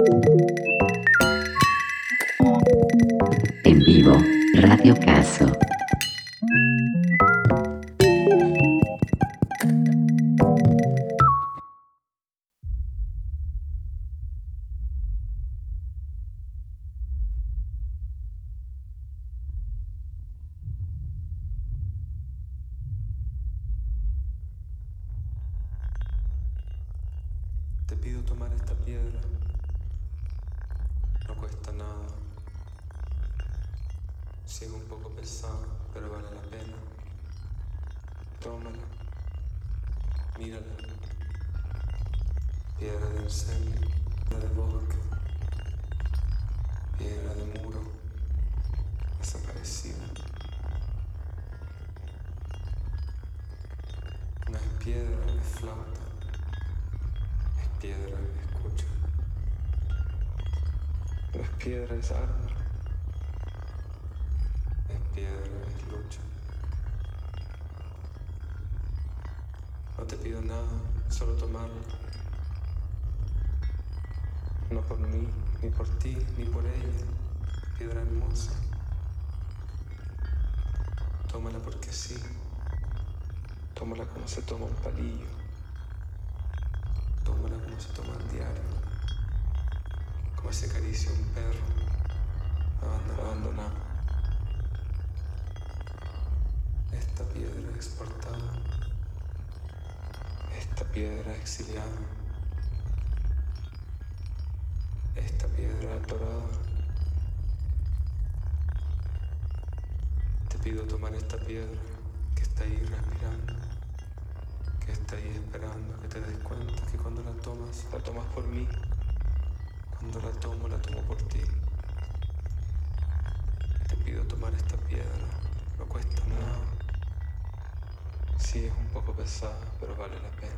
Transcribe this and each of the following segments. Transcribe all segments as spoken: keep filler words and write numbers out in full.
En vivo, Radio Caso. Te pido tomar esta piedra. No cuesta nada. Sí es un poco pesada, pero vale la pena. Tómala. Mírala. Piedra de incendio, piedra de bosque, piedra de muro, desaparecida. No es piedra, es flauta. Es piedra, escucha. No es piedra, es arma. Es piedra, es lucha. No te pido nada, solo tomarlo. No por mí, ni por ti, ni por ella. Piedra hermosa. Tómala porque sí. Tómala como se toma un palillo. Tómala como se toma el diario. Como se acaricia un perro abandonado. Esta piedra exportada. Esta piedra exiliada. Esta piedra atorada. Te pido tomar esta piedra que está ahí respirando, que está ahí esperando que te des cuenta que cuando la tomas, la tomas por mí. Cuando la tomo, la tomo por ti. Te pido tomar esta piedra, no cuesta nada. Sí es un poco pesada, pero vale la pena.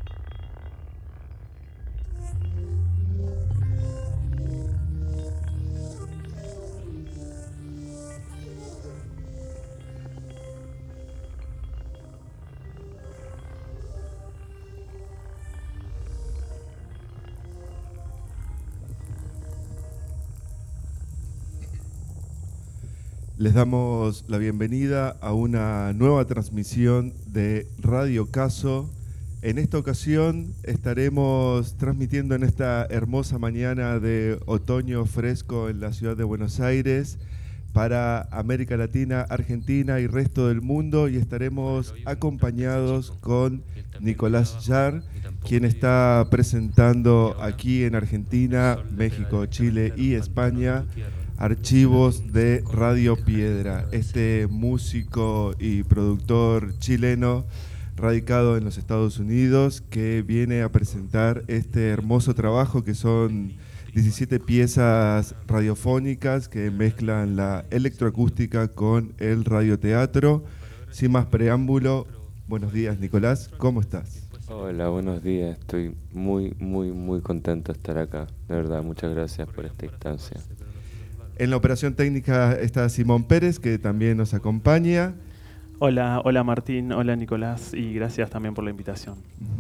Les damos la bienvenida a una nueva transmisión de Radio Caso. En esta ocasión estaremos transmitiendo en esta hermosa mañana de otoño fresco en la ciudad de Buenos Aires para América Latina, Argentina y resto del mundo, y estaremos acompañados con Nicolás Yar, quien está presentando aquí en Argentina, México, Chile y España archivos de Radio Piedra, este músico y productor chileno radicado en los Estados Unidos que viene a presentar este hermoso trabajo que son diecisiete piezas radiofónicas que mezclan la electroacústica con el radioteatro. Sin más preámbulo, buenos días Nicolás, ¿cómo estás? Hola, buenos días, estoy muy, muy, muy contento de estar acá, de verdad, muchas gracias por esta instancia. En la operación técnica está Simón Pérez, que también nos acompaña. Hola, hola Martín, hola Nicolás, y gracias también por la invitación.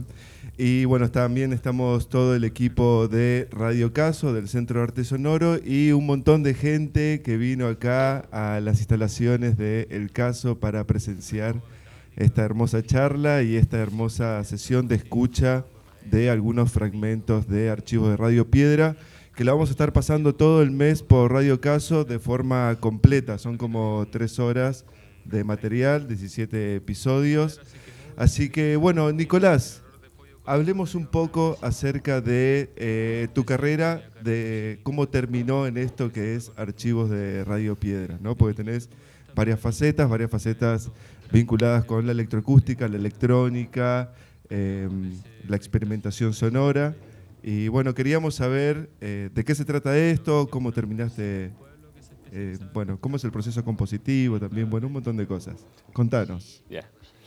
Y bueno, también estamos todo el equipo de Radio Caso, del Centro de Arte Sonoro, y un montón de gente que vino acá a las instalaciones de El Caso para presenciar esta hermosa charla y esta hermosa sesión de escucha de algunos fragmentos de archivos de Radio Piedra, que la vamos a estar pasando todo el mes por Radio Caso de forma completa. Son como tres horas de material, diecisiete episodios. Así que, bueno, Nicolás, hablemos un poco acerca de eh, tu carrera, de cómo terminó en esto que es archivos de Radio Piedra, ¿no? Porque tenés varias facetas, varias facetas vinculadas con la electroacústica, la electrónica, eh, la experimentación sonora. Y bueno, queríamos saber eh, de qué se trata esto, cómo terminaste, eh, bueno, cómo es el proceso compositivo también, bueno, un montón de cosas. Contanos. Ya.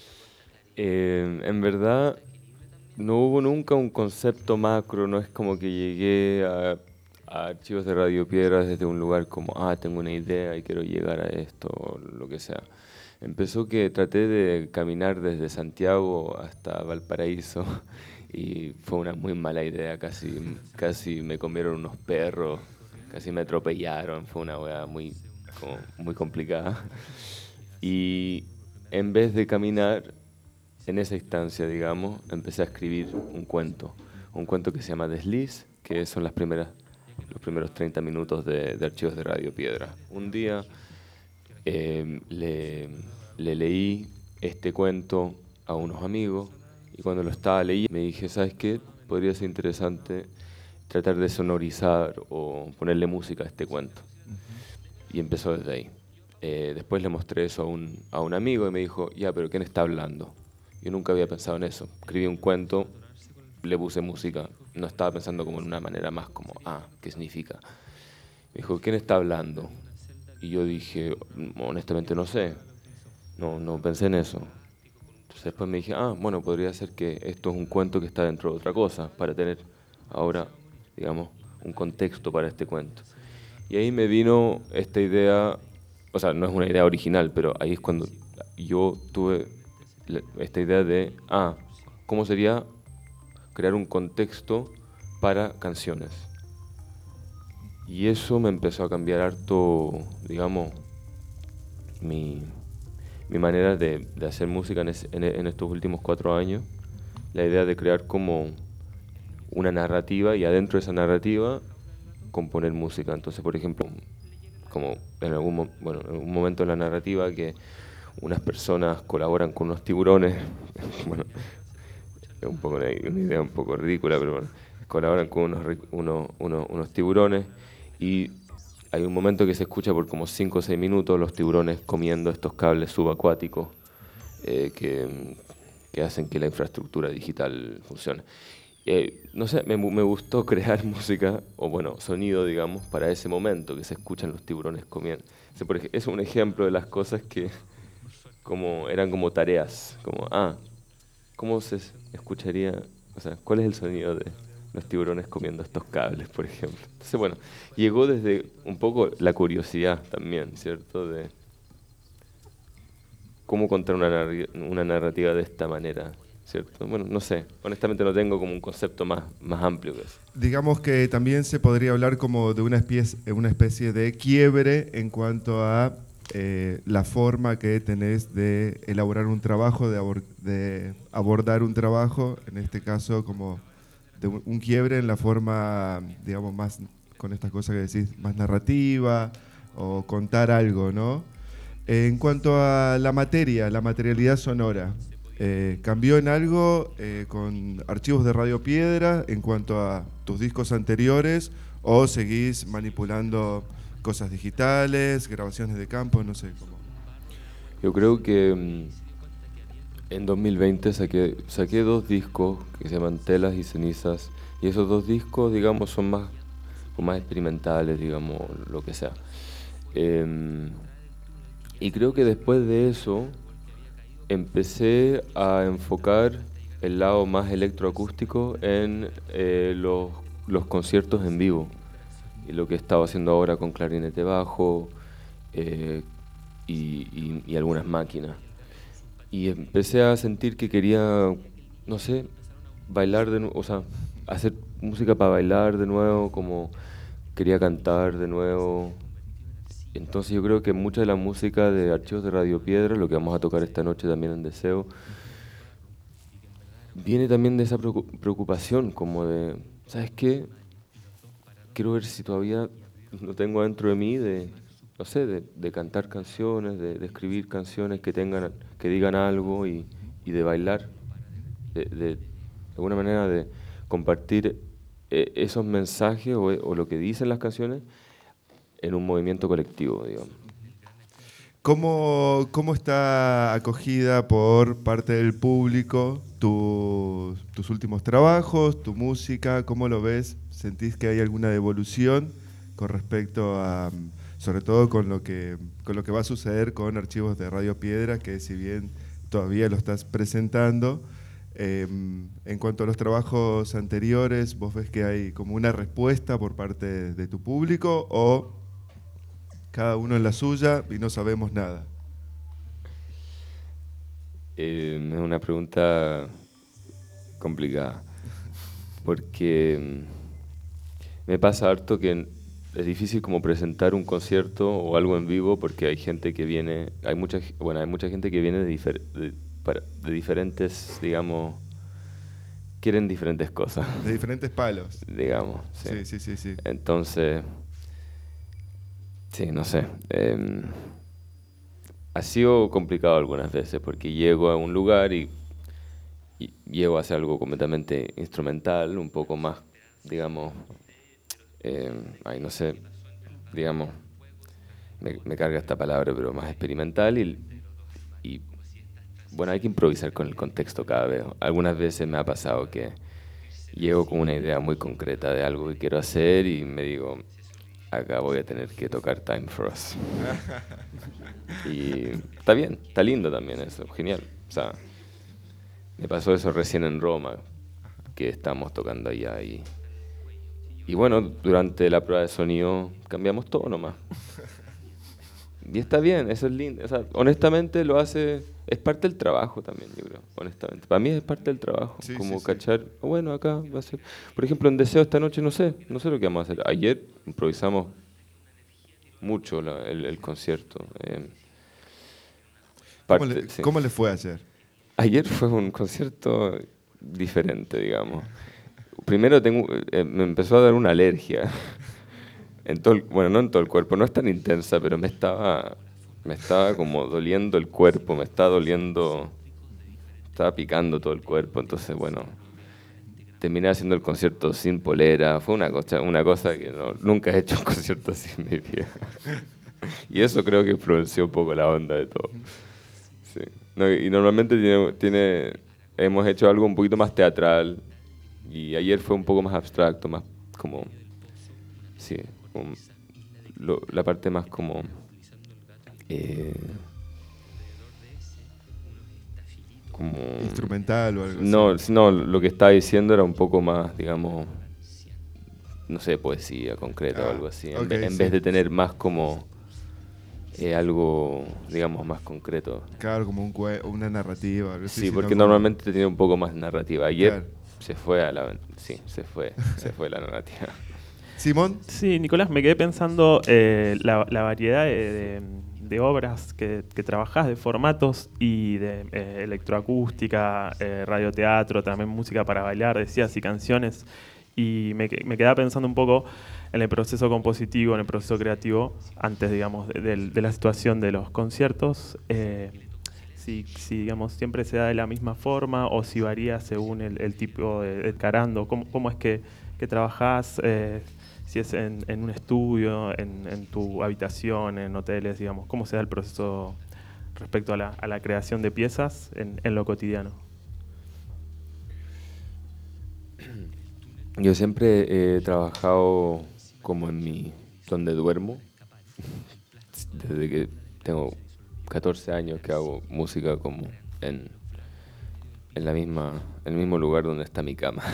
Eh, en verdad, no hubo nunca un concepto macro, no es como que llegué a, a archivos de Radio Piedra desde un lugar como, ah, tengo una idea y quiero llegar a esto, o lo que sea. Empezó que traté de caminar desde Santiago hasta Valparaíso y fue una muy mala idea, casi, casi me comieron unos perros, casi me atropellaron, fue una wea muy, como, muy complicada. Y en vez de caminar en esa instancia, digamos, empecé a escribir un cuento, un cuento que se llama Desliz, que son las primeras, los primeros treinta minutos de, de Archivos de Radio Piedra. Un día eh, le, le leí este cuento a unos amigos y cuando lo estaba leyendo me dije, ¿sabes qué? Podría ser interesante tratar de sonorizar o ponerle música a este cuento. Y empezó desde ahí. Eh, después le mostré eso a un, a un amigo y me dijo, ya, pero ¿quién está hablando? Yo nunca había pensado en eso. Escribí un cuento, le puse música. No estaba pensando como en una manera más como, ah, ¿qué significa? Me dijo, ¿quién está hablando? Y yo dije, honestamente no sé. No, no pensé en eso. Entonces después me dije, ah, bueno, podría ser que esto es un cuento que está dentro de otra cosa, para tener ahora, digamos, un contexto para este cuento. Y ahí me vino esta idea, o sea, no es una idea original, pero ahí es cuando yo tuve esta idea de, ah, ¿cómo sería crear un contexto para canciones? Y eso me empezó a cambiar harto, digamos, mi, mi manera de, de hacer música en, es, en, en estos últimos cuatro años. La idea de crear como una narrativa y adentro de esa narrativa componer música. Entonces, por ejemplo, como en algún, bueno, en algún momento en la narrativa que unas personas colaboran con unos tiburones, bueno, es un poco una, una idea un poco ridícula, pero bueno, colaboran con unos, unos, unos, unos tiburones y hay un momento que se escucha por como cinco o seis minutos los tiburones comiendo estos cables subacuáticos eh, que, que hacen que la infraestructura digital funcione. Eh, no sé, me, me gustó crear música, o bueno, sonido, digamos, para ese momento que se escuchan los tiburones comiendo. O sea, por ej- es un ejemplo de las cosas que como, eran como tareas, como, ah, ¿cómo se escucharía? O sea, ¿cuál es el sonido de los tiburones comiendo estos cables, por ejemplo? Entonces, bueno, llegó desde un poco la curiosidad también, ¿cierto? De cómo contar una, narri- una narrativa de esta manera, ¿cierto? Bueno, no sé, honestamente no tengo como un concepto más, más amplio que eso. Digamos que también se podría hablar como de una especie, una especie de quiebre en cuanto a eh, la forma que tenés de elaborar un trabajo, de, abor- de abordar un trabajo, en este caso como de un, un quiebre en la forma, digamos, más con estas cosas que decís, más narrativa o contar algo, ¿no? En cuanto a la materia, la materialidad sonora, eh, ¿cambió en algo eh, con Archivos de Radio Piedra en cuanto a tus discos anteriores o seguís manipulando cosas digitales, grabaciones de campo, no sé cómo? Yo creo que mm, en dos mil veinte saqué, saqué dos discos que se llaman Telas y Cenizas, y esos dos discos, digamos, son más, o más experimentales, digamos, lo que sea. Em, y creo que después de eso empecé a enfocar el lado más electroacústico en eh, los, los conciertos en vivo. Y lo que he estado haciendo ahora con clarinete bajo eh, y, y- y algunas máquinas. Y empecé a sentir que quería, no sé, bailar de nuevo, o sea, hacer música para bailar de nuevo, como quería cantar de nuevo. Entonces yo creo que mucha de la música de Archivos de Radio Piedra, lo que vamos a tocar esta noche también en Deseo, viene también de esa preocu- preocupación, como de, ¿sabes qué? Quiero ver si todavía lo tengo dentro de mí de, no sé, de, de cantar canciones, de, de escribir canciones que tengan, que digan algo y, y de bailar, de, de, de alguna manera de compartir eh, esos mensajes o, o lo que dicen las canciones en un movimiento colectivo, digamos. ¿Cómo, cómo está acogida por parte del público tus, tus últimos trabajos, tu música? ¿Cómo lo ves? ¿Sentís que hay alguna devolución con respecto a, mm, sobre todo con lo que, con lo que va a suceder con Archivos de Radio Piedra, que si bien todavía lo estás presentando, eh, en cuanto a los trabajos anteriores, ¿vos ves que hay como una respuesta por parte de tu público o cada uno en la suya y no sabemos nada? Eh, es una pregunta complicada. porque mm, me pasa harto que es difícil como presentar un concierto o algo en vivo porque hay gente que viene, hay mucha, bueno, hay mucha gente que viene de, difer, de, para, de diferentes, digamos, quieren diferentes cosas. De diferentes palos. Digamos, sí. Sí, sí, sí, sí. Entonces, sí, no sé. Eh, ha sido complicado algunas veces porque llego a un lugar y, y llego a hacer algo completamente instrumental, un poco más, digamos, eh, ay, no sé, digamos, me, me carga esta palabra, pero más experimental y, y, bueno, hay que improvisar con el contexto cada vez. Algunas veces me ha pasado que llego con una idea muy concreta de algo que quiero hacer y me digo, acá voy a tener que tocar Time for Us. Y está bien, está lindo también eso, genial. O sea, me pasó eso recién en Roma, que estábamos tocando allá y, y bueno, durante la prueba de sonido cambiamos todo nomás. Y está bien, eso es lindo. O sea, honestamente lo hace, es parte del trabajo también, yo creo, honestamente. Para mí es parte del trabajo, Sí, como sí, sí. cachar, oh, bueno, acá va a ser. Por ejemplo, en Deseo esta noche no sé, no sé lo que vamos a hacer. Ayer improvisamos mucho la- el, el concierto. eh, ¿Cómo, parte- le, sí. cómo le fue ayer? Ayer fue un concierto diferente, digamos. Primero tengo, eh, me empezó a dar una alergia. En todo el- bueno, no en todo el cuerpo, no es tan intensa, pero me estaba, me estaba como doliendo el cuerpo, me estaba doliendo, estaba picando todo el cuerpo. Entonces, bueno, terminé haciendo el concierto sin polera. Fue una cosa, una cosa que no- nunca he hecho un concierto así en mi vida. Y eso creo que influenció un poco la onda de todo. Sí. No, y normalmente tiene, tiene, hemos hecho algo un poquito más teatral y ayer fue un poco más abstracto, más como, sí, como lo- la parte más como, eh, como, ¿Instrumental o algo así? no, no, lo que estaba diciendo era un poco más, digamos, no sé, poesía concreta o Ah, algo así, en, ok, ve- en sí. vez de tener más como eh, algo, digamos, más concreto. Claro, como un cue- una narrativa. Algo así, Sí, sino porque como- normalmente tiene un poco más narrativa. Ayer Claro. se fue a la... Sí, se fue, se fue la narrativa. Simón, Sí, Nicolás, me quedé pensando eh, la, la variedad de, de- de obras que, que trabajás, de formatos y de eh, electroacústica, eh, radioteatro, también música para bailar, decías, y canciones. Y me, que- me quedaba pensando un poco en el proceso compositivo, en el proceso creativo, antes, digamos, de, de- de la situación de los conciertos. eh, si, si, digamos, siempre se da de la misma forma o si varía según el, el tipo de, de carando. ¿Cómo, cómo es que, que trabajás? Eh, si es en, en un estudio, en, en tu habitación, en hoteles, digamos. ¿Cómo se da el proceso respecto a la, a la creación de piezas en, en lo cotidiano? Yo siempre he trabajado como en mi... donde duermo. Desde que tengo catorce años que hago música como en, en la misma, en el mismo lugar donde está mi cama.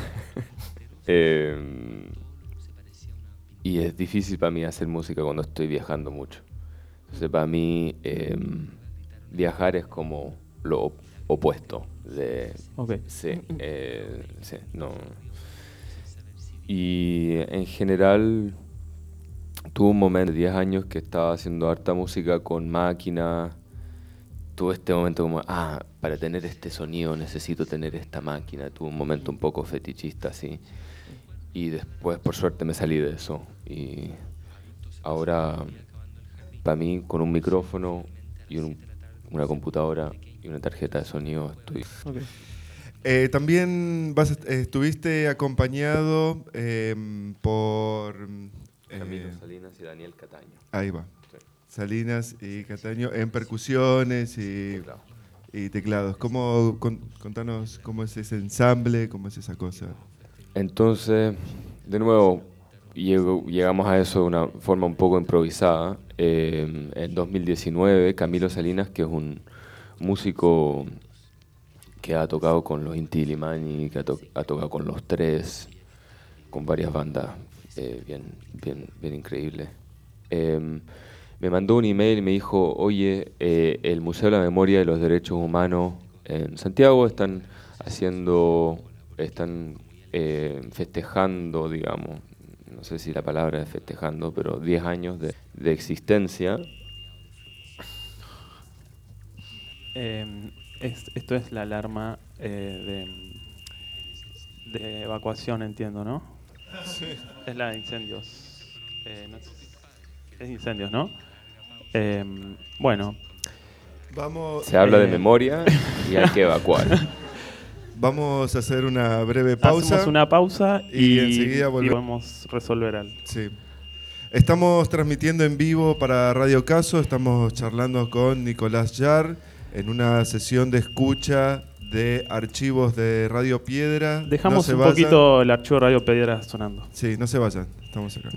Eh, y es difícil para mí hacer música cuando estoy viajando mucho. Entonces para mí eh, viajar es como lo op- opuesto de... Ok. Sí, eh, sí, no. Y en general tuve un momento de diez años que estaba haciendo harta música con máquina. Tuve este momento como, ah, para tener este sonido necesito tener esta máquina. Tuve un momento un poco fetichista así. Y después, por suerte, me salí de eso. Y ahora, para mí, con un micrófono y un- una computadora y una tarjeta de sonido, estoy... Ok. eh, también vas, a- eh, estuviste acompañado em, por... eh, Camilo Salinas y Daniel Cataño. ahí va. Sí. Salinas y Cataño en percusiones y, Teclado. y teclados. ¿Cómo, con- contanos cómo es ese ensamble, cómo es esa cosa? Entonces, de nuevo, llego- llegamos a eso de una forma un poco improvisada. Eh, en dos mil diecinueve, Camilo Salinas, que es un músico que ha tocado con los Inti Illimani, que ha, to- ha tocado con los Tres, con varias bandas eh, bien, bien, bien increíbles. Eh, me mandó un email y me dijo, oye, eh, el Museo de la Memoria y los Derechos Humanos en Santiago están haciendo, están eh, festejando, digamos, no sé si la palabra es festejando, pero diez años de, de existencia. Eh, es, esto es la alarma eh, de, de evacuación, entiendo, ¿no? Sí. Es la de incendios. Eh, no sé si- es incendios, ¿no? Eh, bueno. Vamos, Se habla eh, de memoria y hay que evacuar. Vamos a hacer una breve pausa. Hacemos una pausa y, y, enseguida y volvemos. podemos resolver algo. Sí. Estamos transmitiendo en vivo para Radio Caso. Estamos charlando con Nicolás Yar en una sesión de escucha de archivos de Radio Piedra. Dejamos no se un vayan. poquito el archivo Radio Piedra sonando. Sí, no se vayan. Estamos acá.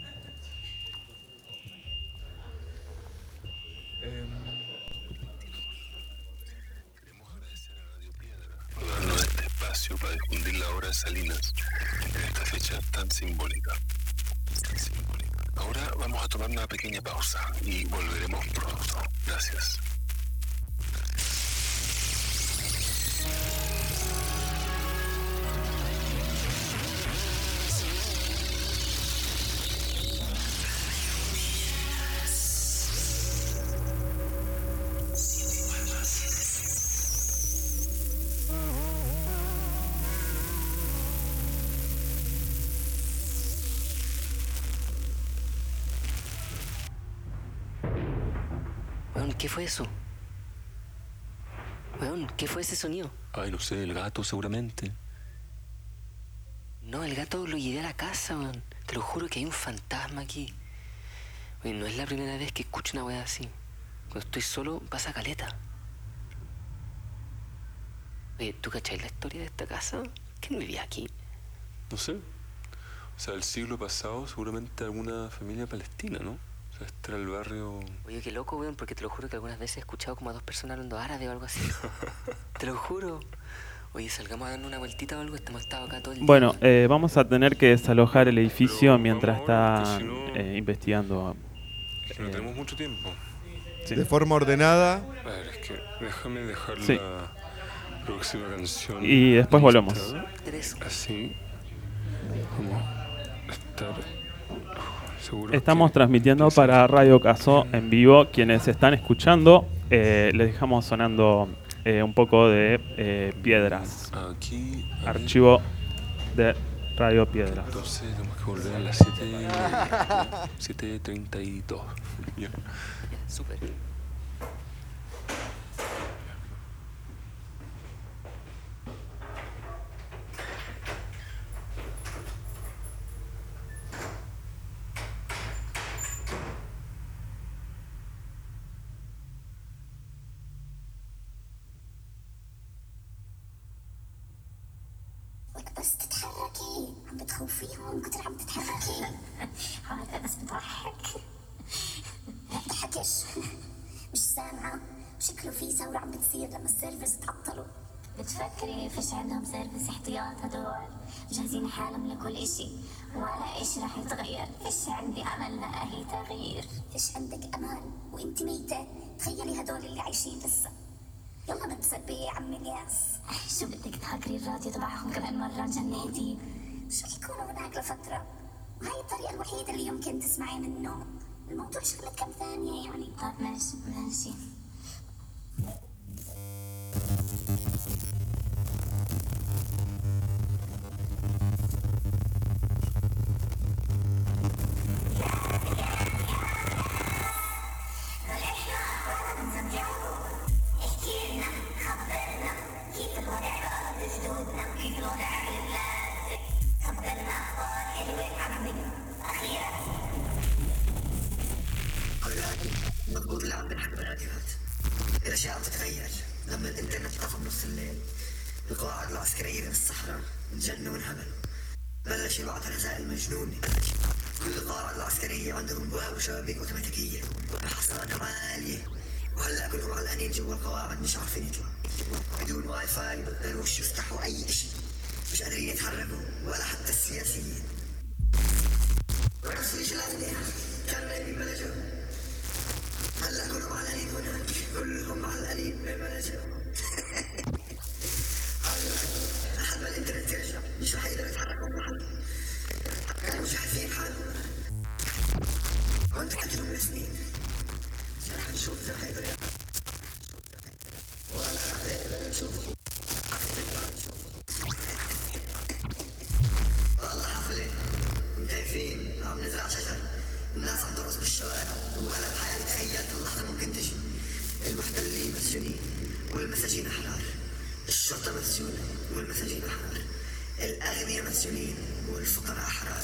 Darnos este espacio para difundir la obra de Salinas en esta fecha tan simbólica. Tan simbólica. Ahora vamos a tomar una pequeña pausa y volveremos pronto. Gracias. Weón, ¿qué fue eso? Weón, ¿qué fue ese sonido? Ay, no sé, el gato seguramente. No, el gato lo llevé a la casa, weón. Te lo juro que hay un fantasma aquí. Oye, no es la primera vez que escucho una weá así. Cuando estoy solo, pasa caleta. Oye, ¿tú cachai la historia de esta casa? ¿Quién vivía aquí? No sé. O sea, el siglo pasado seguramente alguna familia palestina, ¿no? O sea, este era el barrio... Oye, qué loco, weón, porque te lo juro que algunas veces he escuchado como a dos personas hablando árabe o algo así. Te lo juro. Oye, salgamos a darnos una vueltita o algo, estamos estado acá todo el día. Bueno, eh, vamos a tener que desalojar el edificio Pero mientras vamos ahora, está porque si no- eh, investigando. Que no Eh, tenemos mucho tiempo. sí. De forma ordenada. A ver, es que déjame dejar Sí. la próxima canción. Y después lista. volvemos. Tres. Así. Como estar seguro. Estamos que- transmitiendo que se- para Radio Caso en vivo. Quienes están escuchando, eh, les dejamos sonando eh, un poco de eh, Piedras. Aquí. a ver, Archivo de Radio Piedras. Entonces tenemos que volver a las siete treinta y dos. Ya. Ya, súper. لك بس تتحركي عم بتخوفيهم كتر عم تتحركي هذا بس بضحك ما بضحكش مش سامعة شكله في ثورة عم بتصير لما السيرفرز تعطلوا بتفكري فيش عندهم سيرفيس احتياط هدول جاهزين حالهم لكل اشي ولا اشي رح يتغير فيش عندي امل لاي تغيير فيش عندك امل وانت ميتة تخيلي هدول اللي عايشين لسه يلا بتسبي يا عم الياس شو بدك تهكري الراديو تبعهم كمان مرة جنيتي شو يكونوا هناك لفترة وهاي الطريقة الوحيدة اللي يمكن تسمعي منه الموضوع شغلة كم ثانية يعني طب ماشي ماشي مضبوط اللي عم بنحكي بالراديوهات الاشياء بتتغير لما الانترنت طفى بنص الليل القواعد العسكرية بالصحراء انجنوا وانهبلوا بلش يبعث رسائل مجنونة كل القواعد العسكرية عندهم ابواب وشبابيك اوتوماتيكية حصانة عالية وهلا كلهم علقانين جوا القواعد مش عارفين يطلعوا بدون واي فاي بقدروش يفتحوا اي اشي مش قادرين يتحركوا ولا حتى السياسيين ونفس الشيء الأغنياء كانوا نايمين بلا جو هلا كلهم علقانين هناك كلهم علقانين بلا جو أحد الانترنت يرجع مش رح يقدر يتحرك من محله. كانوا مش عارفين حالهم. وعندك أكلهم لسنين. مش رح نشوف إذا هيقدر يعمل. ولا رح يقدر يشوفه. والله حفلة مكيفين عم نزرع شجر. الناس عم ترقص بالشوارع وأنا بحياتي تخيلت اللحظة ممكن تجي. المحتلين مسجونين والمساجين أحرار. الشرطة مسجونة والمساجين أحرار. الأغنياء مسجونين والفقراء أحرار.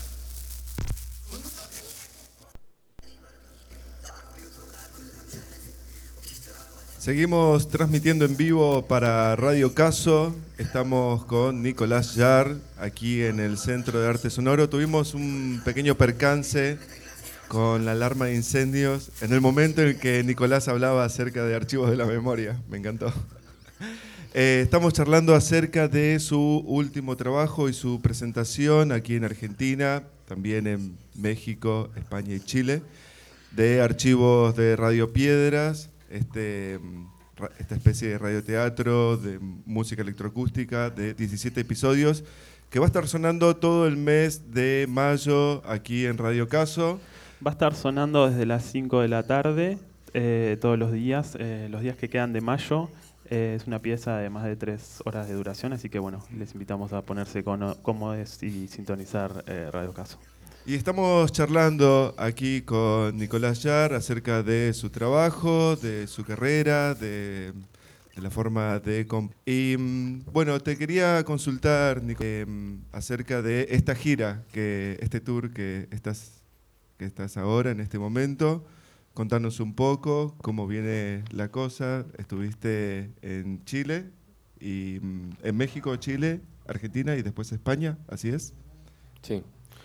Seguimos transmitiendo en vivo para Radio Caso. Estamos con Nicolás Yar aquí en el Centro de Arte Sonoro. Tuvimos un pequeño percance con la alarma de incendios en el momento en que Nicolás hablaba acerca de archivos de la memoria. Me encantó. Eh, estamos charlando acerca de su último trabajo y su presentación aquí en Argentina, también en México, España y Chile, de archivos de Radio Piedras. Este, esta especie de radioteatro, de música electroacústica, de diecisiete episodios, que va a estar sonando todo el mes de mayo aquí en Radio Caso. Va a estar sonando desde las cinco de la tarde, eh, todos los días, eh, los días que quedan de mayo. Eh, es una pieza de más de tres horas de duración, así que bueno, les invitamos a ponerse cómodos y sintonizar eh, Radio Caso. Y estamos charlando aquí con Nicolás Yar acerca de su trabajo, de su carrera, de, de la forma de... Y bueno, te quería consultar, Nico, eh, acerca de esta gira, que este tour que estás, que estás ahora en este momento. Contanos un poco cómo viene la cosa. Estuviste en Chile, y en México, Chile, Argentina y después España, ¿así es? Sí.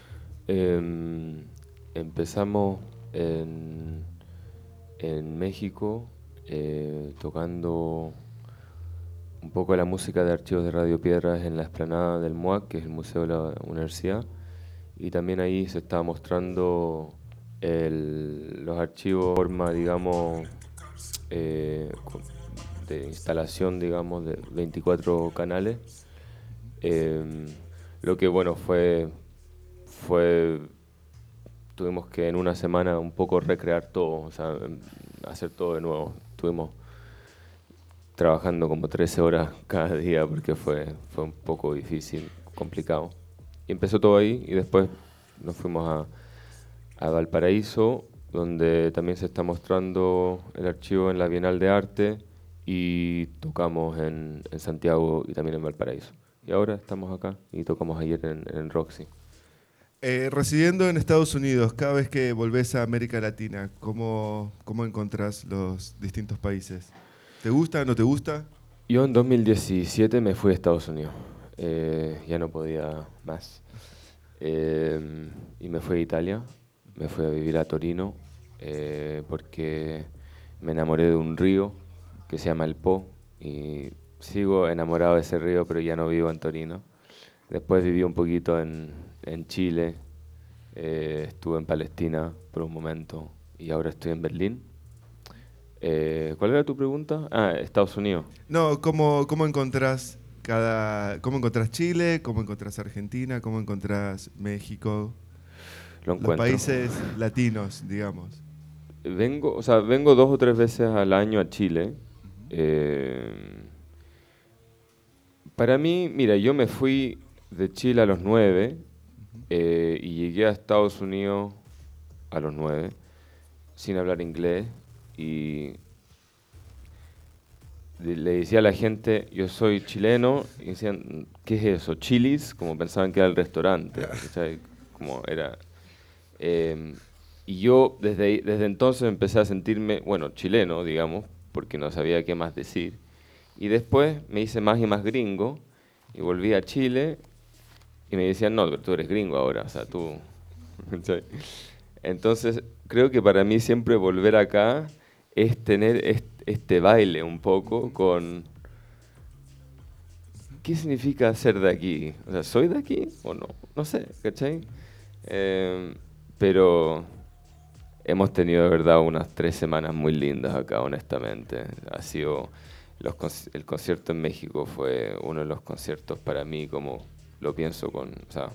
Eh, empezamos en, en México eh, tocando un poco la música de archivos de Radio Piedras en la explanada del M U A C, que es el Museo de la Universidad, y también ahí se estaba mostrando el, los archivos de forma, digamos, eh, de instalación, digamos, de veinticuatro canales, eh, lo que, bueno, fue... fue tuvimos que en una semana un poco recrear todo, o sea, hacer todo de nuevo. Estuvimos trabajando como trece horas cada día porque fue, fue un poco difícil, complicado. Y empezó todo ahí y después nos fuimos a, a Valparaíso, donde también se está mostrando el archivo en la Bienal de Arte, y tocamos en, en Santiago y también en Valparaíso. Y ahora estamos acá y tocamos ayer en, en Roxy. Eh, residiendo en Estados Unidos, cada vez que volvés a América Latina, ¿cómo, cómo encontrás los distintos países? ¿Te gusta, no te gusta? Yo en dos mil diecisiete me fui a Estados Unidos. Eh, ya no podía más. Eh, y me fui a Italia. Me fui a vivir a Torino eh, porque me enamoré de un río que se llama el Po. Y sigo enamorado de ese río, pero ya no vivo en Torino. Después viví un poquito en, en Chile, eh, estuve en Palestina por un momento y ahora estoy en Berlín. Eh, ¿Cuál era tu pregunta? Ah, Estados Unidos. No, ¿cómo, cómo encontrás cada, cómo encontrás Chile, cómo encontrás Argentina, cómo encontrás México? Lo encuentro. Los países latinos, digamos. Vengo, o sea, vengo dos o tres veces al año a Chile. Uh-huh. eh, para mí, mira, yo me fui de Chile a los nueve uh-huh. eh, y llegué a Estados Unidos a los nueve sin hablar inglés, y le decía a la gente, yo soy chileno, y decían, ¿qué es eso? Chili's, como pensaban que era el restaurante, ¿sabes? Como era... Eh, y yo desde, ahí, desde entonces empecé a sentirme, bueno, chileno, digamos, porque no sabía qué más decir. Y después me hice más y más gringo, y volví a Chile, y me decían, no, pero tú eres gringo ahora, o sea, tú... Entonces, creo que para mí siempre volver acá es tener este, este baile un poco con... ¿Qué significa ser de aquí? O sea, ¿soy de aquí o no? No sé, ¿cachai? Eh, pero hemos tenido de verdad unas tres semanas muy lindas acá, honestamente. Ha sido... los conci- el concierto en México fue uno de los conciertos para mí, como lo pienso con... O sea,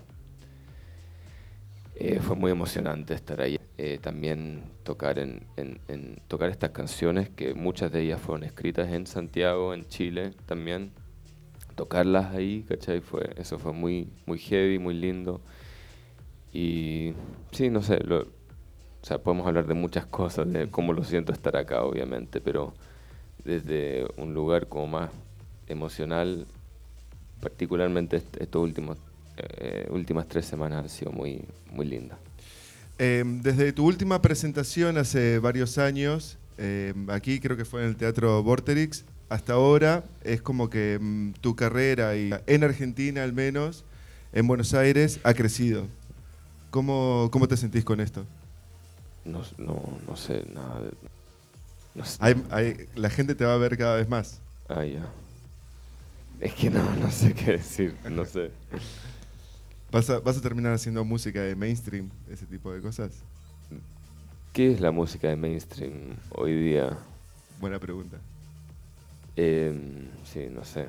eh, fue muy emocionante estar ahí. Eh, también tocar, en, en, en, tocar estas canciones, que muchas de ellas fueron escritas en Santiago, en Chile también. Tocarlas ahí, ¿cachai? Fue, eso fue muy, muy heavy, muy lindo. Y sí, no sé, lo, o sea, podemos hablar de muchas cosas, de cómo lo siento estar acá, obviamente, pero desde un lugar como más emocional, particularmente est- estos últimos, eh, últimas tres semanas han sido muy, muy lindas. Eh, desde tu última presentación hace varios años, eh, aquí creo que fue en el Teatro Vorterix, hasta ahora es como que mm, tu carrera, y en Argentina al menos, en Buenos Aires, ha crecido. ¿Cómo, cómo te sentís con esto? No, no, no sé nada de... No sé. Hay- hay- la gente te va a ver cada vez más. Ah, ya. Es que no, no sé qué decir, no sé. ¿Vas a, vas a terminar haciendo música de mainstream, ese tipo de cosas? ¿Qué es la música de mainstream hoy día? Buena pregunta. Eh, sí, no sé.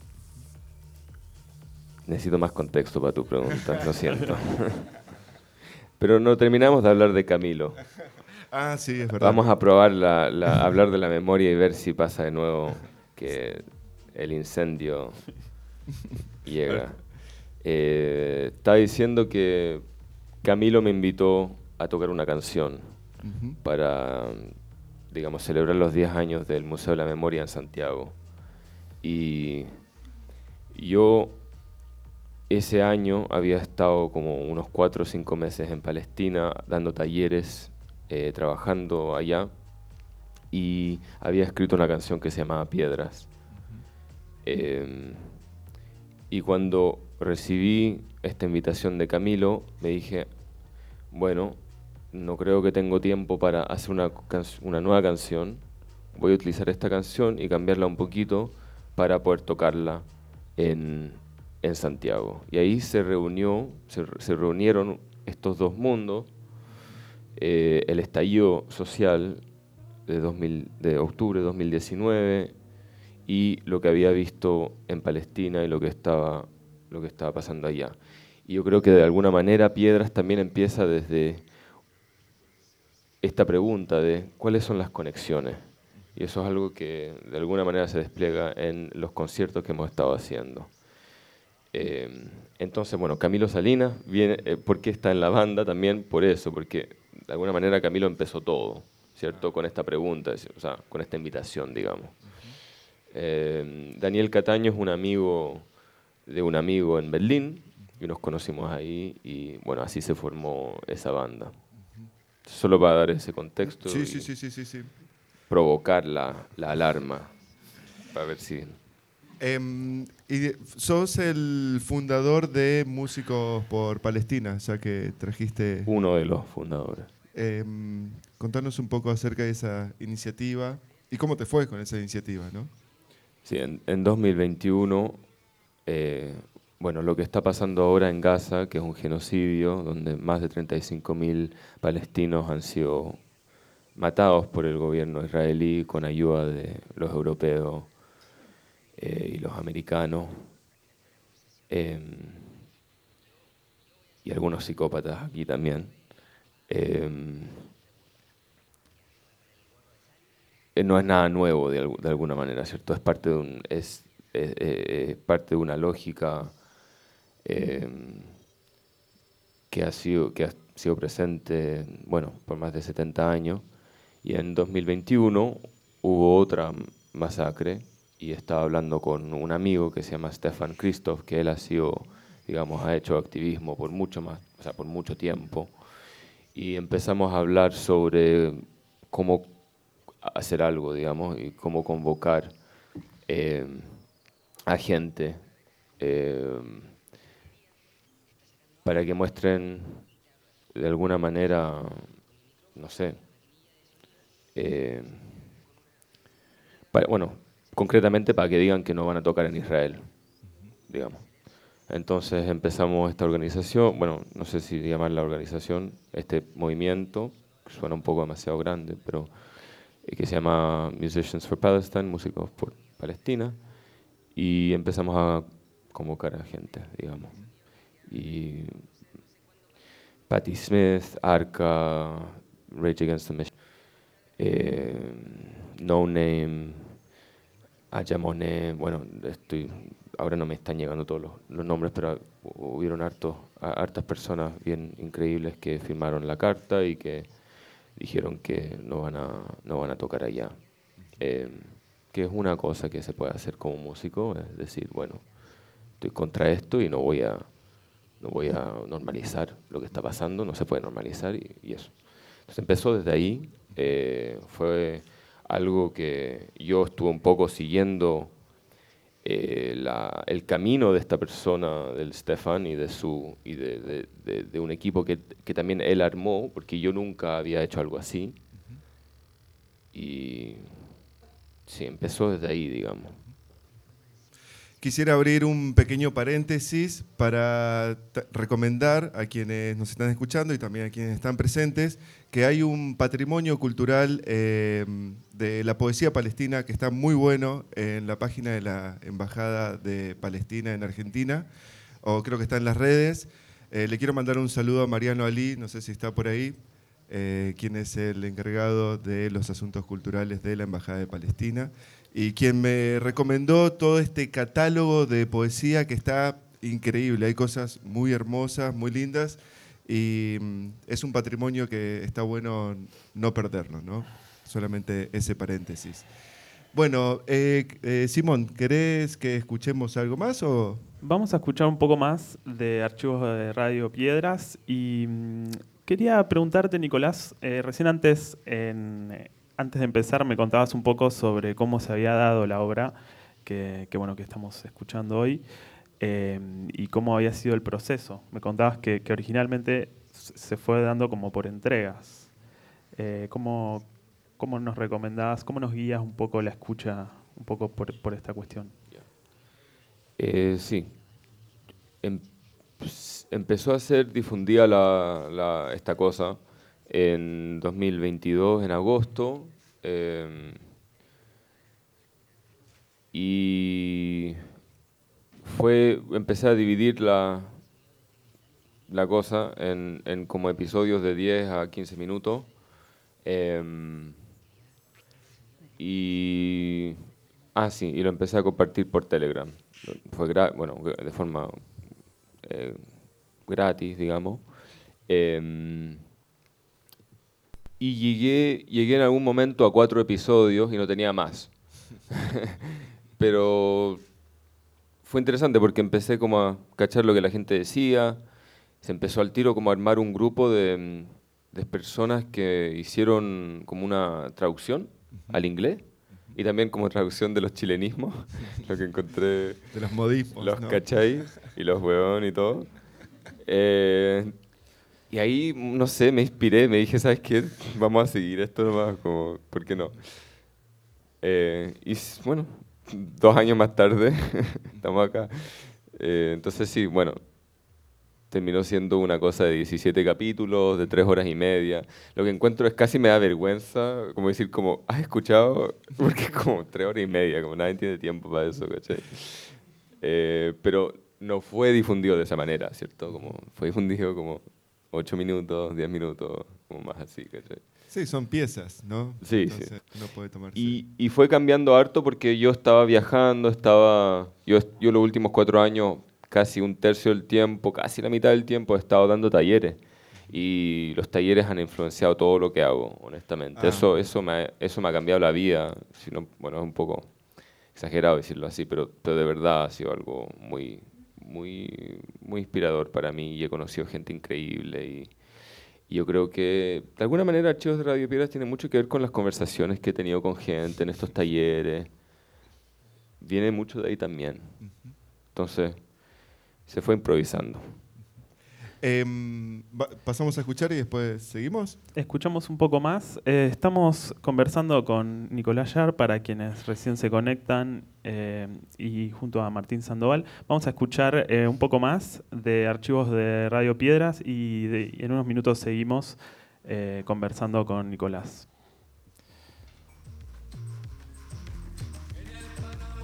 Necesito más contexto para tu pregunta, lo siento. Pero no terminamos de hablar de Camilo. Ah, sí, es verdad. Vamos a probar la, la- hablar de la memoria y ver si pasa de nuevo que el incendio llega. Eh, estaba diciendo que Camilo me invitó a tocar una canción Ujú. para, digamos, celebrar los diez años del Museo de la Memoria en Santiago. Y yo ese año había estado como unos cuatro o cinco meses en Palestina dando talleres, eh, trabajando allá, y había escrito una canción que se llamaba Piedras. Eh, y cuando recibí esta invitación de Camilo, me dije, bueno, no creo que tengo tiempo para hacer una, can- una nueva canción. Voy a utilizar esta canción y cambiarla un poquito para poder tocarla en, en Santiago. Y ahí se reunió, se, se reunieron estos dos mundos, eh, el estallido social de, dos mil de octubre de dos mil diecinueve y lo que había visto en Palestina y lo que estaba, lo que estaba pasando allá. Y yo creo que de alguna manera Piedras también empieza desde esta pregunta de cuáles son las conexiones. Y eso es algo que de alguna manera se despliega en los conciertos que hemos estado haciendo. Eh, entonces, bueno, Camilo Salinas viene, eh, ¿por qué está en la banda? También por eso, porque de alguna manera Camilo empezó todo, ¿cierto? Con esta pregunta, o sea, con esta invitación, digamos. Eh, Daniel Cataño es un amigo de un amigo en Berlín, y nos conocimos ahí, y bueno, así se formó esa banda. Solo para dar ese contexto Sí, y sí, sí, sí, sí, sí. provocar la, la alarma, para ver si... Em, y de- sos el fundador de Músicos por Palestina, ya que trajiste... Uno de los fundadores. Em, contanos un poco acerca de esa iniciativa y cómo te fue con esa iniciativa, ¿no? Sí, en, en dos mil veintiuno, eh, bueno, lo que está pasando ahora en Gaza, que es un genocidio, donde más de treinta y cinco mil palestinos han sido matados por el gobierno israelí con ayuda de los europeos eh, y los americanos, eh, y algunos psicópatas aquí también. Eh, eh, no es nada nuevo de, algu- de alguna manera, ¿cierto? Es parte de, un, es, es- eh, es parte de una lógica eh, que ha sido, que ha sido presente, bueno, por más de setenta años. Y en dos mil veintiuno hubo otra masacre, y estaba hablando con un amigo que se llama Stefan Christoph, que él ha sido, digamos, ha hecho activismo por mucho más, o sea, por mucho tiempo. Y empezamos a hablar sobre cómo hacer algo, digamos, y cómo convocar eh, a gente eh, para que muestren de alguna manera, no sé, eh, para- bueno, concretamente para que digan que no van a tocar en Israel, digamos. Entonces empezamos esta organización, bueno, no sé si llamarla organización, este movimiento, que suena un poco demasiado grande, pero eh, que se llama Musicians for Palestine, Músicos por Palestina, y empezamos a convocar a gente, digamos. Y Patti Smith, Arca, Rage Against the Machine, eh, No Name, Aya Monet, bueno, estoy, ahora no me están llegando todos los, los nombres, pero hubieron hartos, hartas personas bien increíbles que firmaron la carta y que dijeron que no van a, no van a tocar allá. Eh, que es una cosa que se puede hacer como músico, es decir, bueno, estoy contra esto y no voy a, no voy a normalizar lo que está pasando, no se puede normalizar y, y eso. Entonces empezó desde ahí, eh, fue algo que yo estuve un poco siguiendo eh, la, el camino de esta persona, del Stefan, y de, su, y de, de, de, de un equipo que, que también él armó, porque yo nunca había hecho algo así. Y sí, empezó desde ahí, digamos. Quisiera abrir un pequeño paréntesis para recomendar a quienes nos están escuchando y también a quienes están presentes que hay un patrimonio cultural eh, de la poesía palestina que está muy bueno en la página de la Embajada de Palestina en Argentina, o creo que está en las redes. Eh, le quiero mandar un saludo a Mariano Ali, no sé si está por ahí, eh, quien es el encargado de los asuntos culturales de la Embajada de Palestina, y quien me recomendó todo este catálogo de poesía que está increíble. Hay cosas muy hermosas, muy lindas, y mm, es un patrimonio que está bueno no perderlo, ¿no? Solamente ese paréntesis. Bueno, eh, eh, Simón, ¿querés que escuchemos algo más o...? Vamos a escuchar un poco más de Archivos de Radio Piedras y mmm, quería preguntarte, Nicolás, eh, recién antes, en, eh, antes de empezar me contabas un poco sobre cómo se había dado la obra que, que, bueno, que estamos escuchando hoy eh, y cómo había sido el proceso. Me contabas que, que originalmente se fue dando como por entregas. Eh, ¿cómo, ¿Cómo nos recomendabas, cómo nos guías un poco la escucha un poco por, por esta cuestión? Eh, sí. Em, empezó a ser difundida la, la, esta cosa en dos mil veintidós, en agosto. Eh, y fue, empecé a dividir la, la cosa en, en como episodios de diez a quince minutos. Eh, y... Ah, sí, y lo empecé a compartir por Telegram. Fue gra bueno, de forma eh, gratis, digamos. Eh, y llegué, llegué en algún momento a cuatro episodios y no tenía más. Pero fue interesante porque empecé como a cachar lo que la gente decía. Se empezó al tiro como a armar un grupo de, de personas que hicieron como una traducción al inglés. Y también como traducción de los chilenismos, lo que encontré... De los modismos, Los ¿no? cachai y los hueón y todo. Eh, y ahí, no sé, me inspiré, me dije, ¿sabes qué? Vamos a seguir esto nomás, como, ¿por qué no? Eh, y bueno, dos años más tarde, estamos acá. Eh, entonces sí, bueno, terminó siendo una cosa de diecisiete capítulos, de tres horas y media. Lo que encuentro es casi me da vergüenza, como decir, como, ¿has escuchado? Porque es como tres horas y media, como nadie tiene tiempo para eso, ¿cachai? Eh, pero no fue difundido de esa manera, ¿cierto? Como fue difundido como ocho minutos, diez minutos, como más así, ¿cachai? Sí, son piezas, ¿no? Sí, Entonces, sí. no puede tomarse. Y, y fue cambiando harto porque yo estaba viajando, estaba... Yo, yo los últimos cuatro años... casi un tercio del tiempo, casi la mitad del tiempo he estado dando talleres y los talleres han influenciado todo lo que hago, honestamente. Ah. Eso, eso, me ha, eso me ha cambiado la vida, si no, bueno, es un poco exagerado decirlo así, pero, pero de verdad ha sido algo muy, muy, muy inspirador para mí y he conocido gente increíble y, y yo creo que de alguna manera Archivos de Radio Piedras tiene mucho que ver con las conversaciones que he tenido con gente en estos talleres. Viene mucho de ahí también. Entonces... se fue improvisando. Eh, ¿Pasamos a escuchar y después seguimos? Escuchamos un poco más. Eh, estamos conversando con Nicolás Yar, para quienes recién se conectan, eh, y junto a Martín Sandoval. Vamos a escuchar eh, un poco más de Archivos de Radio Piedras y, de, y en unos minutos seguimos eh, conversando con Nicolás. En el Panamá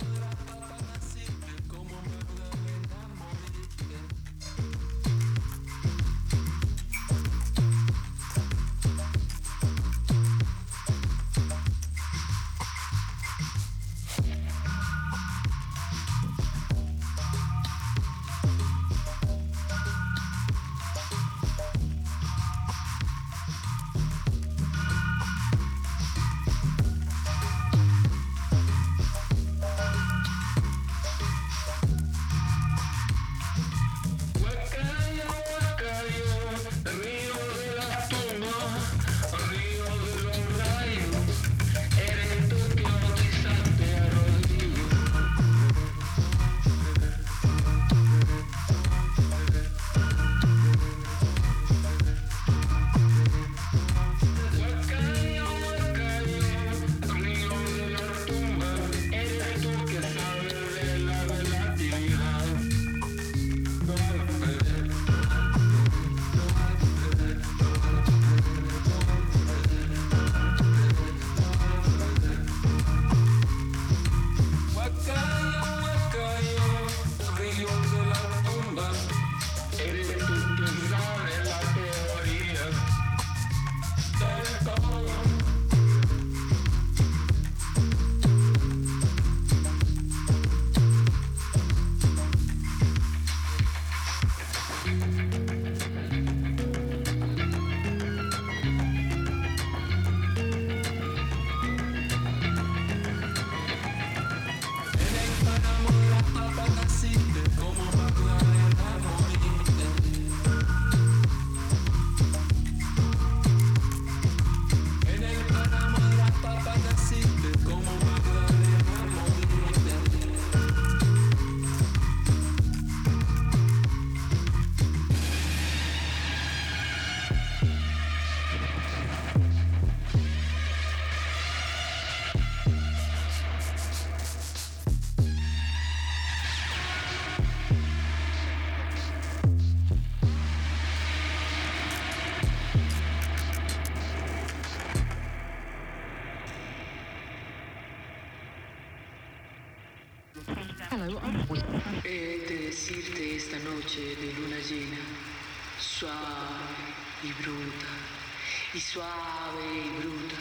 He de decirte esta noche de luna llena, suave y bruta, y suave y bruta.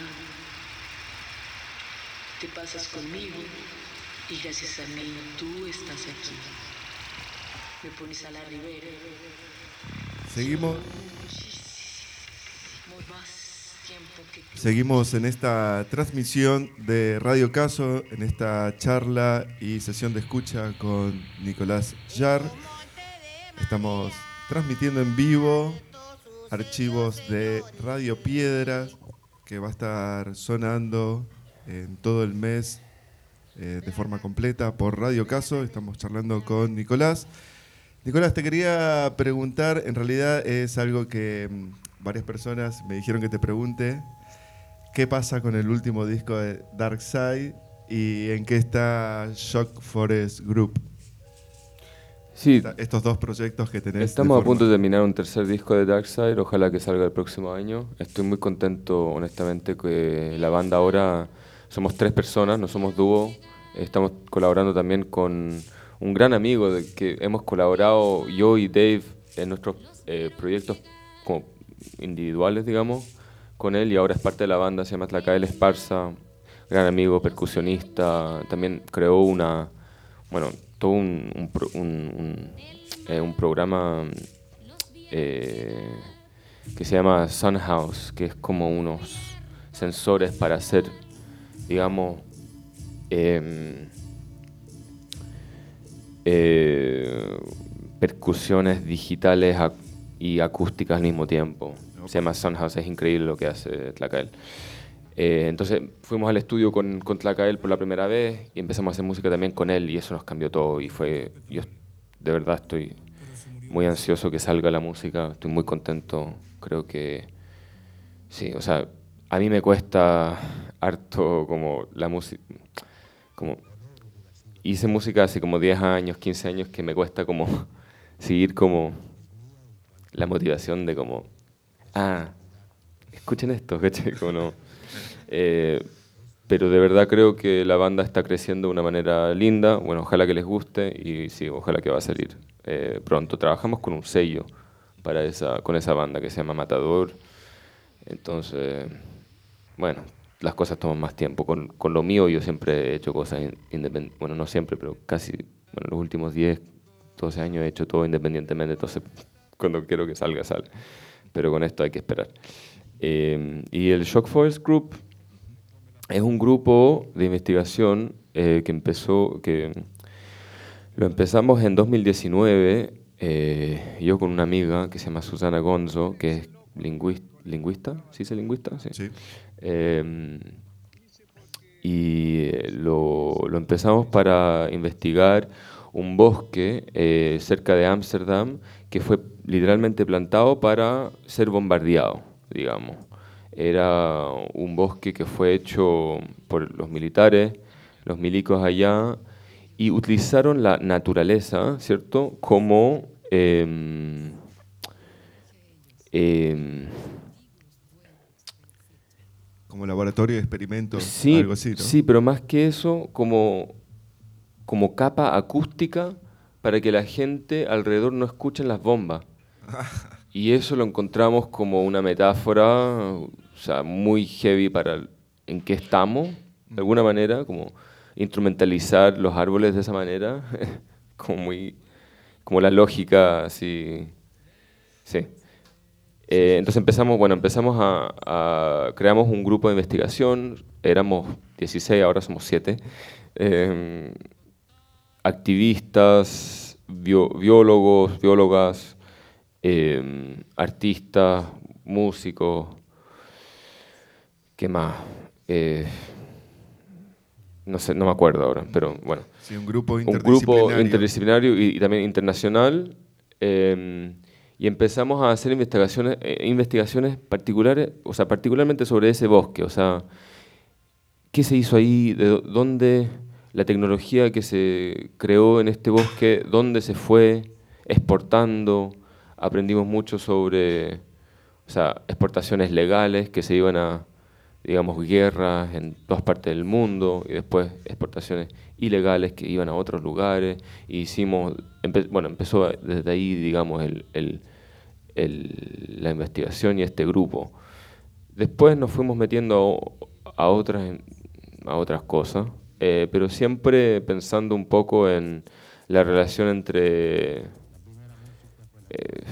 Te pasas conmigo y gracias a mí tú estás aquí. Me pones a la ribera. Seguimos. Más tiempo que... Seguimos en esta transmisión de Radio Caso, en esta charla y sesión de escucha con Nicolás Jarr. Estamos transmitiendo en vivo archivos de Radio Piedras, que va a estar sonando en todo el mes eh, de forma completa por Radio Caso. Estamos charlando con Nicolás. Nicolás, te quería preguntar, en realidad es algo que mmm, varias personas me dijeron que te pregunte, ¿qué pasa con el último disco de Dark Side y en qué está Shock Forest Group? Sí, estos dos proyectos que tenés. Estamos a punto de terminar un tercer disco de Dark Side, ojalá que salga el próximo año. Estoy muy contento, honestamente, que la banda ahora somos tres personas, no somos dúo. Estamos colaborando también con un gran amigo de que hemos colaborado yo y Dave en nuestros eh, proyectos como individuales, digamos, con él, y ahora es parte de la banda, se llama Tlacael Esparza, gran amigo, percusionista. También creó una, bueno, todo un, un, un, un, eh, un programa eh, que se llama Sunhouse, que es como unos sensores para hacer, digamos, eh, eh, percusiones digitales ac y acústicas al mismo tiempo. Se llama Sunhouse, es increíble lo que hace Tlacael. Eh, entonces fuimos al estudio con, con Tlacael por la primera vez y empezamos a hacer música también con él, y eso nos cambió todo. Y fue, yo de verdad estoy muy ansioso que salga la música, estoy muy contento. Creo que sí, o sea, a mí me cuesta harto como la música, como hice música hace como diez años, quince años, que me cuesta como seguir como la motivación de como, ah, escuchen esto, ¿cachai? Como no. Eh, pero de verdad creo que la banda está creciendo de una manera linda. Bueno, ojalá que les guste y sí, ojalá que va a salir eh, pronto. Trabajamos con un sello para esa, con esa banda que se llama Matador. Entonces, bueno, las cosas toman más tiempo. Con, con lo mío yo siempre he hecho cosas independientes. Bueno, no siempre, pero casi, bueno, los últimos diez, doce años he hecho todo independientemente. Entonces, cuando quiero que salga, sale. Pero con esto hay que esperar. Eh, y el Shock Forest Group es un grupo de investigación eh, que empezó, que lo empezamos en dos mil diecinueve, eh, yo con una amiga que se llama Susana Gonzo, que es lingüista, lingüista, ¿sí es lingüista? Sí. Sí. Eh, y lo, lo empezamos para investigar un bosque eh, cerca de Ámsterdam que fue literalmente plantado para ser bombardeado, digamos. Era un bosque que fue hecho por los militares, los milicos allá, y utilizaron la naturaleza, ¿cierto?, como eh, eh, como laboratorio de experimentos, sí, algo así, ¿no? Sí, pero más que eso, como, como capa acústica para que la gente alrededor no escuche las bombas. Y eso lo encontramos como una metáfora, o sea, muy heavy para el, en qué estamos, de alguna manera, como instrumentalizar los árboles de esa manera, como muy, como la lógica, así, sí. Eh, entonces empezamos, bueno, empezamos a, a, creamos un grupo de investigación, éramos dieciséis, ahora somos siete, eh, activistas, bio, biólogos, biólogas, Eh, artistas, músicos, ¿qué más? Eh, no sé, no me acuerdo ahora, pero bueno. Sí, un grupo interdisciplinario. Un grupo interdisciplinario y, y también internacional. Eh, y empezamos a hacer investigaciones, eh, investigaciones particulares, o sea, particularmente sobre ese bosque. O sea, ¿qué se hizo ahí? ¿De dónde la tecnología que se creó en este bosque, dónde se fue exportando? Aprendimos mucho sobre, o sea, exportaciones legales que se iban a, digamos, guerras en todas partes del mundo y después exportaciones ilegales que iban a otros lugares. Y hicimos, empe bueno, empezó desde ahí, digamos, el, el, el, la investigación y este grupo. Después nos fuimos metiendo a, a, otras, a otras cosas, eh, pero siempre pensando un poco en la relación entre eh,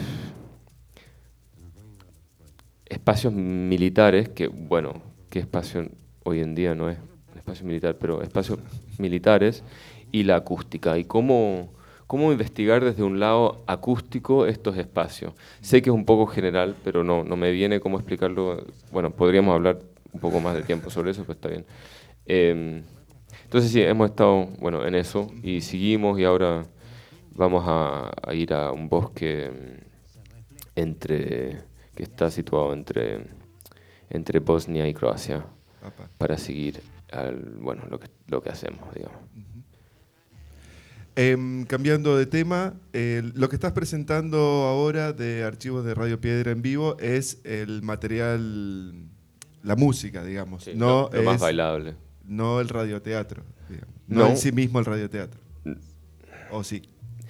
espacios militares, que bueno, qué espacio hoy en día no es un espacio militar, pero espacios militares y la acústica, y cómo, cómo investigar desde un lado acústico estos espacios. Sé que es un poco general, pero no, no me viene cómo explicarlo. Bueno, podríamos hablar un poco más de tiempo sobre eso, pues está bien. Eh, entonces sí, hemos estado bueno, en eso y seguimos, y ahora vamos a, a ir a un bosque entre, que está situado entre, entre Bosnia y Croacia. Apa. Para seguir al, bueno, lo, que, lo que hacemos, digamos. Uh-huh. eh, cambiando de tema, eh, lo que estás presentando ahora de Archivos de Radio Piedra en vivo es el material, la música, digamos. Sí, no lo, lo es, más bailable. No el radioteatro, digamos. No, no en sí mismo el radioteatro. ¿O sí?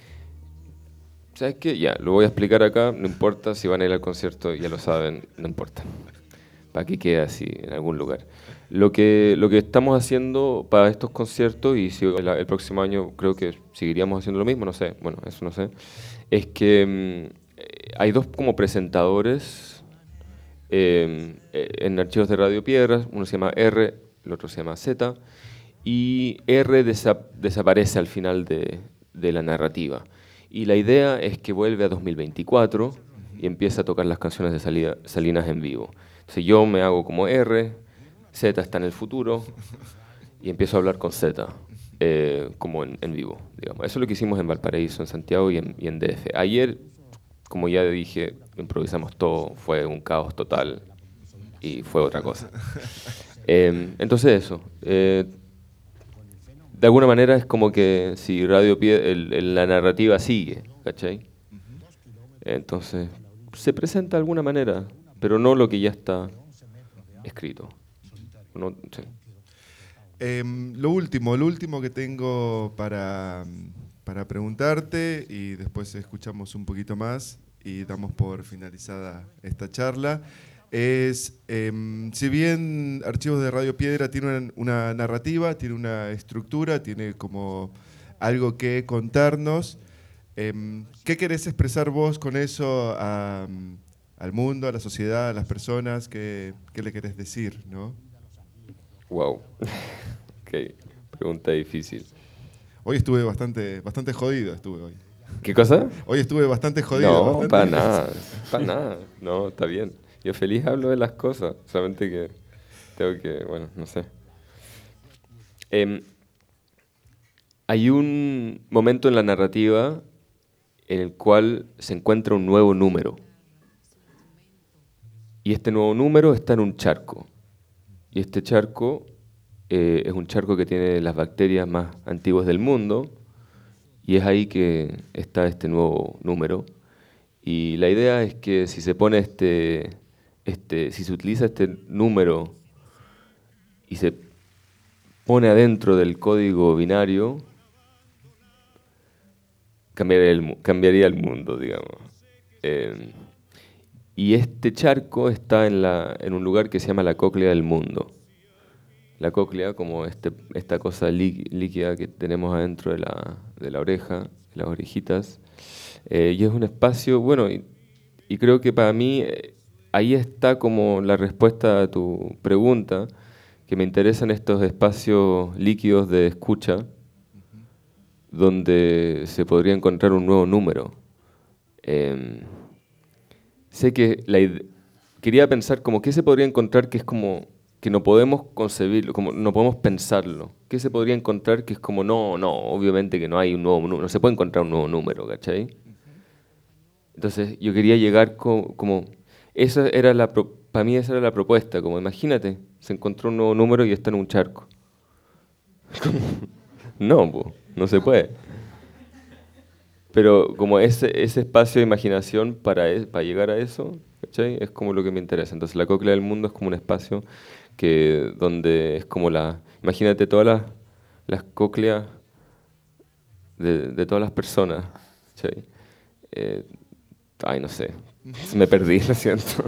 ¿Sabes qué? Ya, lo voy a explicar acá, no importa si van a ir al concierto, ya lo saben, no importa. Para que quede así en algún lugar. Lo que, lo que estamos haciendo para estos conciertos, y si el, el próximo año creo que seguiríamos haciendo lo mismo, no sé, bueno, eso no sé, es que mmm, hay dos como presentadores eh, en Archivos de Radio Piedras, uno se llama R, el otro se llama Z, y R desa desaparece al final de, de la narrativa. Y la idea es que vuelve a dos mil veinticuatro y empieza a tocar las canciones de salida, Salinas en vivo. Entonces yo me hago como R, Z está en el futuro y empiezo a hablar con Z, eh, como en, en vivo, digamos. Eso es lo que hicimos en Valparaíso, en Santiago y en, y en D F. Ayer, como ya dije, improvisamos todo, fue un caos total y fue otra cosa. Eh, entonces eso, eh, de alguna manera es como que si Radio Piedra, el, el, la narrativa sigue, ¿cachai? Entonces se presenta de alguna manera, pero no lo que ya está escrito. No, sí. eh, lo último, lo último que tengo para, para preguntarte, y después escuchamos un poquito más y damos por finalizada esta charla, es, eh, si bien Archivos de Radio Piedra tiene una, una narrativa, tiene una estructura, tiene como algo que contarnos, eh, ¿qué querés expresar vos con eso a, al mundo, a la sociedad, a las personas? ¿Qué, qué le querés decir, no? Wow. Ok, pregunta difícil. Hoy estuve bastante, bastante jodido, estuve hoy. ¿Qué cosa? Hoy estuve bastante jodido. No, bastante para difícil. nada, para nada. No, está bien. Yo feliz hablo de las cosas, solamente que tengo que, bueno, no sé. Eh, hay un momento en la narrativa en el cual se encuentra un nuevo número. Y este nuevo número está en un charco. Y este charco eh, es un charco que tiene las bacterias más antiguas del mundo. Y es ahí que está este nuevo número. Y la idea es que si se pone este, este, si se utiliza este número y se pone adentro del código binario, cambiaría el, cambiaría el mundo, digamos. Eh, y este charco está en, la, en un lugar que se llama la cóclea del mundo. La cóclea, como este, esta cosa líquida que tenemos adentro de la, de la oreja, de las orejitas. Eh, y es un espacio, bueno, y, y creo que para mí eh, ahí está como la respuesta a tu pregunta, que me interesan estos espacios líquidos de escucha, uh-huh, donde se podría encontrar un nuevo número. Eh, sé que la quería pensar como qué se podría encontrar que es como que no podemos concebirlo, como no podemos pensarlo. ¿Qué se podría encontrar que es como, no, no, obviamente que no hay un nuevo número, no se puede encontrar un nuevo número, ¿cachai? Entonces yo quería llegar como, como esa era la, para mí esa era la propuesta, como imagínate, se encontró un nuevo número y está en un charco. No, po, no se puede. Pero como ese, ese espacio de imaginación para, es- para llegar a eso, ¿cachai? Es como lo que me interesa. Entonces la cóclea del mundo es como un espacio que donde es como la... Imagínate todas las, las cócleas de, de todas las personas, ¿cachai? Eh, ay, no sé. Me perdí, lo siento.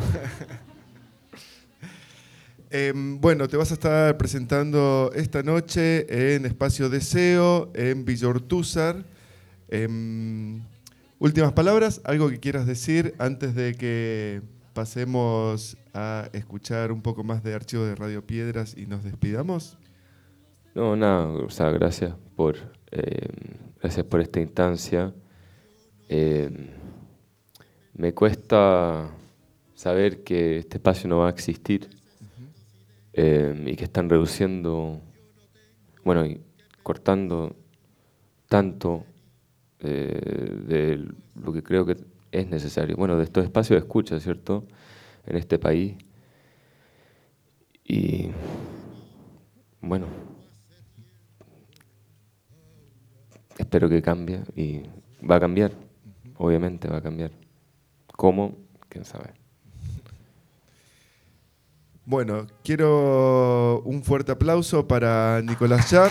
Eh, bueno, te vas a estar presentando esta noche en Espacio Deseo, en Villa Ortúzar. Em, últimas palabras, algo que quieras decir antes de que pasemos a escuchar un poco más de archivos de Radio Piedras y nos despidamos. No, nada, o sea, gracias por, eh, gracias por esta instancia. Eh, me cuesta saber que este espacio no va a existir eh, y que están reduciendo, bueno, y cortando tanto eh, de lo que creo que es necesario. Bueno, de estos espacios de escucha, ¿cierto? En este país. Y bueno, espero que cambie y va a cambiar, obviamente va a cambiar. ¿Cómo? ¿Quién sabe? Bueno, quiero un fuerte aplauso para Nicolás Char.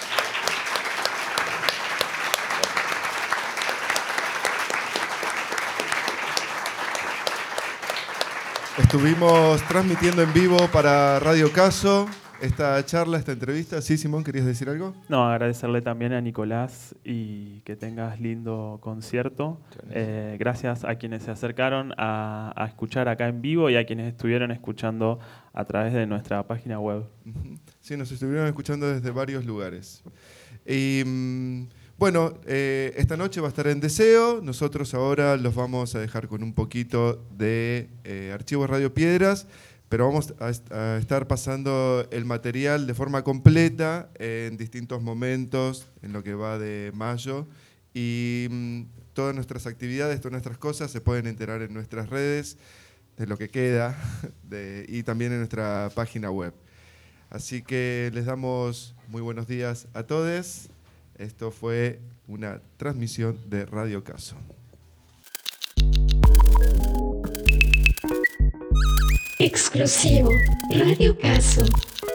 Estuvimos transmitiendo en vivo para Radio Caso esta charla, esta entrevista. Sí, Simón, ¿querías decir algo? No, agradecerle también a Nicolás y que tengas lindo concierto. Eh, gracias a quienes se acercaron a, a escuchar acá en vivo y a quienes estuvieron escuchando a través de nuestra página web. Sí, nos estuvieron escuchando desde varios lugares. Y mm, bueno, eh, esta noche va a estar en Deseo. Nosotros ahora los vamos a dejar con un poquito de eh, archivos Radio Piedras, pero vamos a, est- a estar pasando el material de forma completa en distintos momentos en lo que va de mayo. Y mm, todas nuestras actividades, todas nuestras cosas se pueden enterar en nuestras redes, de lo que queda, de, y también en nuestra página web. Así que les damos muy buenos días a todos. Esto fue una transmisión de Radio Caso. Exclusivo Radio Caso.